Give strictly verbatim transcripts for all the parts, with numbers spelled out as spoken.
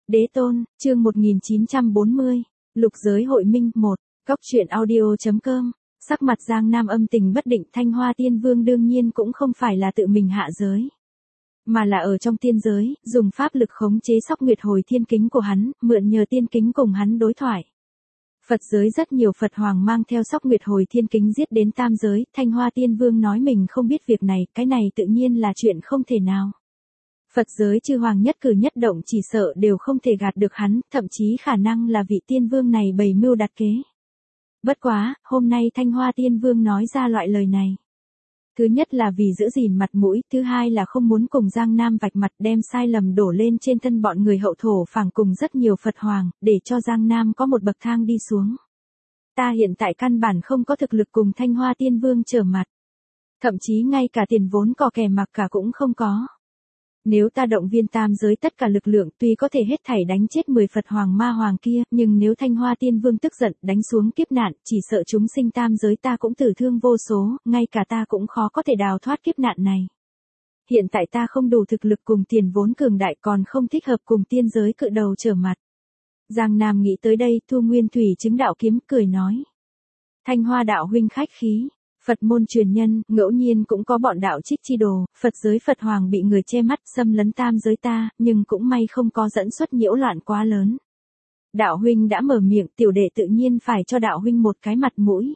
Đế tôn, chương một nghìn chín trăm bốn mươi, Lục giới hội minh một, Cóc truyện audio.com. Sắc mặt Giang Nam âm tình bất định, Thanh Hoa Tiên Vương đương nhiên cũng không phải là tự mình hạ giới, mà là ở trong tiên giới, dùng pháp lực khống chế Sóc Nguyệt Hồi Thiên Kính của hắn, mượn nhờ tiên kính cùng hắn đối thoại. Phật giới rất nhiều Phật hoàng mang theo Sóc Nguyệt Hồi Thiên Kính giết đến tam giới, Thanh Hoa Tiên Vương nói mình không biết việc này, cái này tự nhiên là chuyện không thể nào. Phật giới chư hoàng nhất cử nhất động chỉ sợ đều không thể gạt được hắn, thậm chí khả năng là vị tiên vương này bày mưu đặt kế. Bất quá, hôm nay Thanh Hoa Tiên Vương nói ra loại lời này. Thứ nhất là vì giữ gìn mặt mũi, thứ hai là không muốn cùng Giang Nam vạch mặt, đem sai lầm đổ lên trên thân bọn người hậu thổ phảng cùng rất nhiều Phật hoàng, để cho Giang Nam có một bậc thang đi xuống. Ta hiện tại căn bản không có thực lực cùng Thanh Hoa Tiên Vương trở mặt. Thậm chí ngay cả tiền vốn cò kè mặc cả cũng không có. Nếu ta động viên tam giới tất cả lực lượng tuy có thể hết thảy đánh chết mười Phật hoàng ma hoàng kia, nhưng nếu Thanh Hoa Tiên Vương tức giận đánh xuống kiếp nạn, chỉ sợ chúng sinh tam giới ta cũng tử thương vô số, ngay cả ta cũng khó có thể đào thoát kiếp nạn này. Hiện tại ta không đủ thực lực cùng tiền vốn cường đại, còn không thích hợp cùng tiên giới cự đầu trở mặt. Giang Nam nghĩ tới đây, thu nguyên thủy chứng đạo kiếm cười nói. Thanh Hoa đạo huynh khách khí. Phật môn truyền nhân, ngẫu nhiên cũng có bọn đạo trích chi đồ, Phật giới Phật hoàng bị người che mắt xâm lấn tam giới ta, nhưng cũng may không có dẫn xuất nhiễu loạn quá lớn. Đạo huynh đã mở miệng, tiểu đệ tự nhiên phải cho đạo huynh một cái mặt mũi.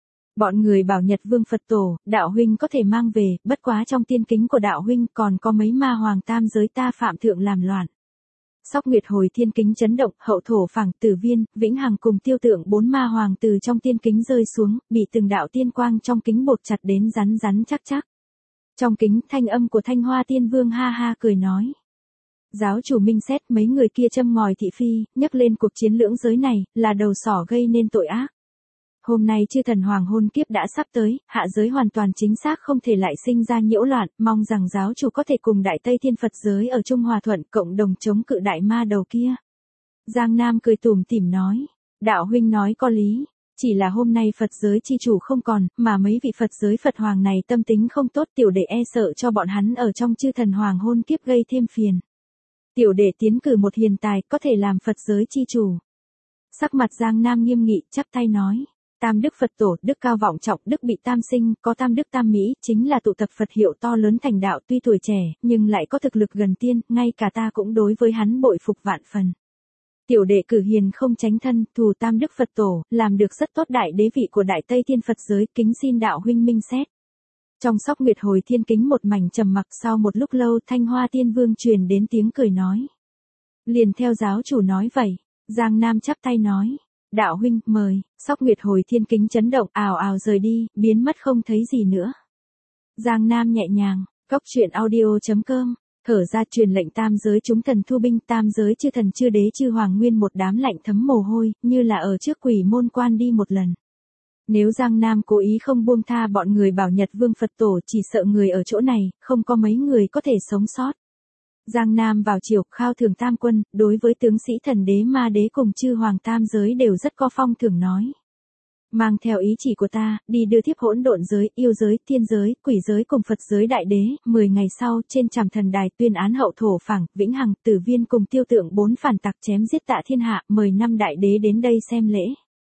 Bọn người bảo Nhật Vương Phật tổ, đạo huynh có thể mang về, bất quá trong tiên kính của đạo huynh còn có mấy ma hoàng tam giới ta phạm thượng làm loạn. Sóc Nguyệt Hồi Thiên Kính chấn động, hậu thổ phảng, Tử Viên, Vĩnh Hằng cùng Tiêu Tượng bốn ma hoàng từ trong tiên kính rơi xuống, bị từng đạo tiên quang trong kính bột chặt đến rắn rắn chắc chắc. Trong kính, thanh âm của Thanh Hoa Tiên Vương ha ha cười nói. Giáo chủ minh xét mấy người kia châm ngòi thị phi, nhấc lên cuộc chiến lưỡng giới này, là đầu sỏ gây nên tội ác. Hôm nay chư thần hoàng hôn kiếp đã sắp tới, hạ giới hoàn toàn chính xác không thể lại sinh ra nhiễu loạn, mong rằng giáo chủ có thể cùng Đại Tây Thiên Phật giới ở Trung Hòa Thuận cộng đồng chống cự đại ma đầu kia. Giang Nam cười tủm tỉm nói, đạo huynh nói có lý, chỉ là hôm nay Phật giới chi chủ không còn, mà mấy vị Phật giới Phật hoàng này tâm tính không tốt, tiểu đệ e sợ cho bọn hắn ở trong chư thần hoàng hôn kiếp gây thêm phiền. Tiểu đệ tiến cử một hiền tài có thể làm Phật giới chi chủ. Sắc mặt Giang Nam nghiêm nghị, chắp tay nói. Tam đức Phật tổ, đức cao vọng trọng, đức bị tam sinh, có tam đức tam mỹ, chính là tụ tập Phật hiệu to lớn thành đạo, tuy tuổi trẻ, nhưng lại có thực lực gần tiên, ngay cả ta cũng đối với hắn bội phục vạn phần. Tiểu đệ cử hiền không tránh thân, thù tam đức Phật tổ, làm được rất tốt, đại đế vị của Đại Tây Thiên Phật giới, kính xin đạo huynh minh xét. Trong Sóc Nguyệt Hồi Thiên Kính một mảnh trầm mặc, sau một lúc lâu Thanh Hoa Tiên Vương truyền đến tiếng cười nói. Liền theo giáo chủ nói vậy, Giang Nam chắp tay nói. Đạo huynh, mời. Sóc Nguyệt Hồi Thiên Kính chấn động, ào ào rời đi, biến mất không thấy gì nữa. Giang Nam nhẹ nhàng, Cóc truyện audio.com, thở ra truyền lệnh tam giới chúng thần thu binh, tam giới chư thần chư đế chư hoàng nguyên một đám lạnh thấm mồ hôi, như là ở trước quỷ môn quan đi một lần. Nếu Giang Nam cố ý không buông tha bọn người bảo Nhật Vương Phật tổ, chỉ sợ người ở chỗ này, không có mấy người có thể sống sót. Giang Nam vào chiều, khao thưởng tam quân, đối với tướng sĩ thần đế ma đế cùng chư hoàng tam giới đều rất có phong thưởng nói. Mang theo ý chỉ của ta, đi đưa thiếp hỗn độn giới, yêu giới, thiên giới, quỷ giới cùng Phật giới đại đế, mười ngày sau, trên trảm thần đài tuyên án hậu thổ phảng, Vĩnh Hằng, Tử Viên cùng Tiêu Tượng bốn phản tặc chém giết tạ thiên hạ, mời năm đại đế đến đây xem lễ.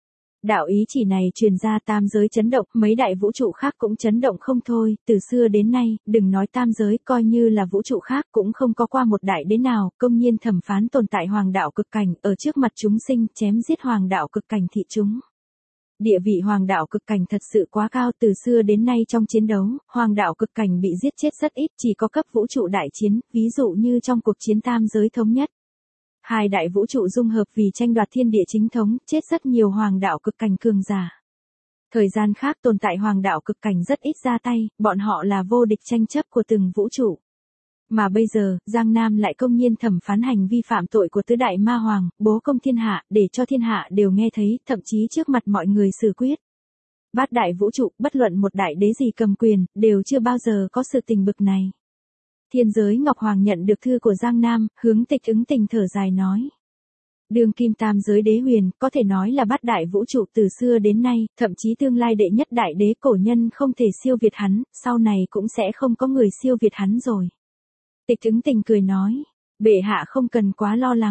Đạo ý chỉ này truyền ra tam giới chấn động, mấy đại vũ trụ khác cũng chấn động không thôi, từ xưa đến nay, đừng nói tam giới, coi như là vũ trụ khác cũng không có qua một đại đế nào, công nhiên thẩm phán tồn tại hoàng đạo cực cảnh, ở trước mặt chúng sinh, chém giết hoàng đạo cực cảnh thị chúng. Địa vị hoàng đạo cực cảnh thật sự quá cao, từ xưa đến nay trong chiến đấu, hoàng đạo cực cảnh bị giết chết rất ít, chỉ có cấp vũ trụ đại chiến, ví dụ như trong cuộc chiến tam giới thống nhất. Hai đại vũ trụ dung hợp vì tranh đoạt thiên địa chính thống, chết rất nhiều hoàng đạo cực cảnh cường giả. Thời gian khác tồn tại hoàng đạo cực cảnh rất ít ra tay, bọn họ là vô địch tranh chấp của từng vũ trụ. Mà bây giờ, Giang Nam lại công nhiên thẩm phán hành vi phạm tội của tứ đại ma hoàng, bố công thiên hạ, để cho thiên hạ đều nghe thấy, thậm chí trước mặt mọi người xử quyết. Bát đại vũ trụ, bất luận một đại đế gì cầm quyền, đều chưa bao giờ có sự tình bực này. Thiên giới Ngọc Hoàng nhận được thư của Giang Nam, hướng Tịch ứng tình thở dài nói. Đường kim tam giới đế huyền, có thể nói là bát đại vũ trụ từ xưa đến nay, thậm chí tương lai đệ nhất đại đế cổ nhân không thể siêu việt hắn, sau này cũng sẽ không có người siêu việt hắn rồi. Tịch ứng tình cười nói, bệ hạ không cần quá lo lắng.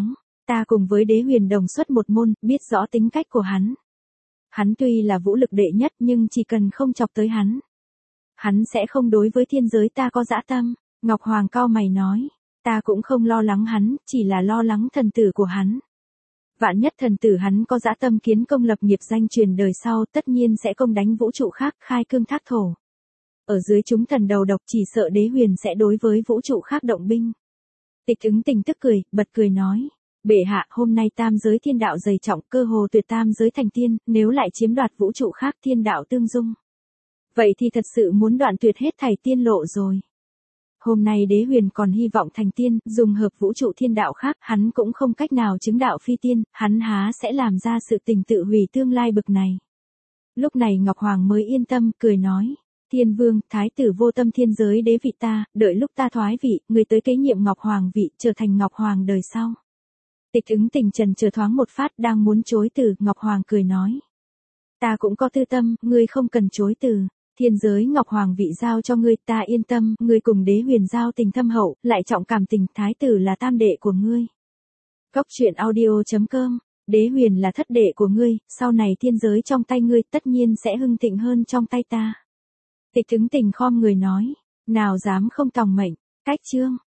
Ta cùng với Đế Huyền đồng xuất một môn, biết rõ tính cách của hắn. Hắn tuy là vũ lực đệ nhất nhưng chỉ cần không chọc tới hắn, hắn sẽ không đối với thiên giới ta có dã tâm. Ngọc Hoàng cau mày nói, ta cũng không lo lắng hắn, chỉ là lo lắng thần tử của hắn. Vạn nhất thần tử hắn có dã tâm kiến công lập nghiệp danh truyền đời sau, tất nhiên sẽ công đánh vũ trụ khác, khai cương thác thổ. Ở dưới chúng thần đầu độc, chỉ sợ Đế Huyền sẽ đối với vũ trụ khác động binh. Tịch Ứng Tình tức cười, bật cười nói, bệ hạ, hôm nay tam giới thiên đạo dày trọng, cơ hồ tuyệt tam giới thành tiên, nếu lại chiếm đoạt vũ trụ khác thiên đạo tương dung. Vậy thì thật sự muốn đoạn tuyệt hết thảy tiên lộ rồi. Hôm nay Đế Huyền còn hy vọng thành tiên, dùng hợp vũ trụ thiên đạo khác, hắn cũng không cách nào chứng đạo phi tiên, hắn há sẽ làm ra sự tình tự hủy tương lai bực này. Lúc này Ngọc Hoàng mới yên tâm, cười nói, Thiên Vương, Thái tử vô tâm thiên giới đế vị ta, đợi lúc ta thoái vị, người tới kế nhiệm Ngọc Hoàng vị, trở thành Ngọc Hoàng đời sau. Tịch Ứng Tình trần chờ thoáng một phát, đang muốn chối từ, Ngọc Hoàng cười nói, ta cũng có tư tâm, ngươi không cần chối từ. Thiên giới Ngọc Hoàng vị giao cho ngươi, ta yên tâm, ngươi cùng Đế Huyền giao tình thâm hậu, lại trọng cảm tình, thái tử là tam đệ của ngươi. Cốc truyện audio chấm com, Đế Huyền là thất đệ của ngươi, sau này thiên giới trong tay ngươi tất nhiên sẽ hưng thịnh hơn trong tay ta. Tịch Ứng Tình khom người nói, nào dám không tòng mệnh, cách chương.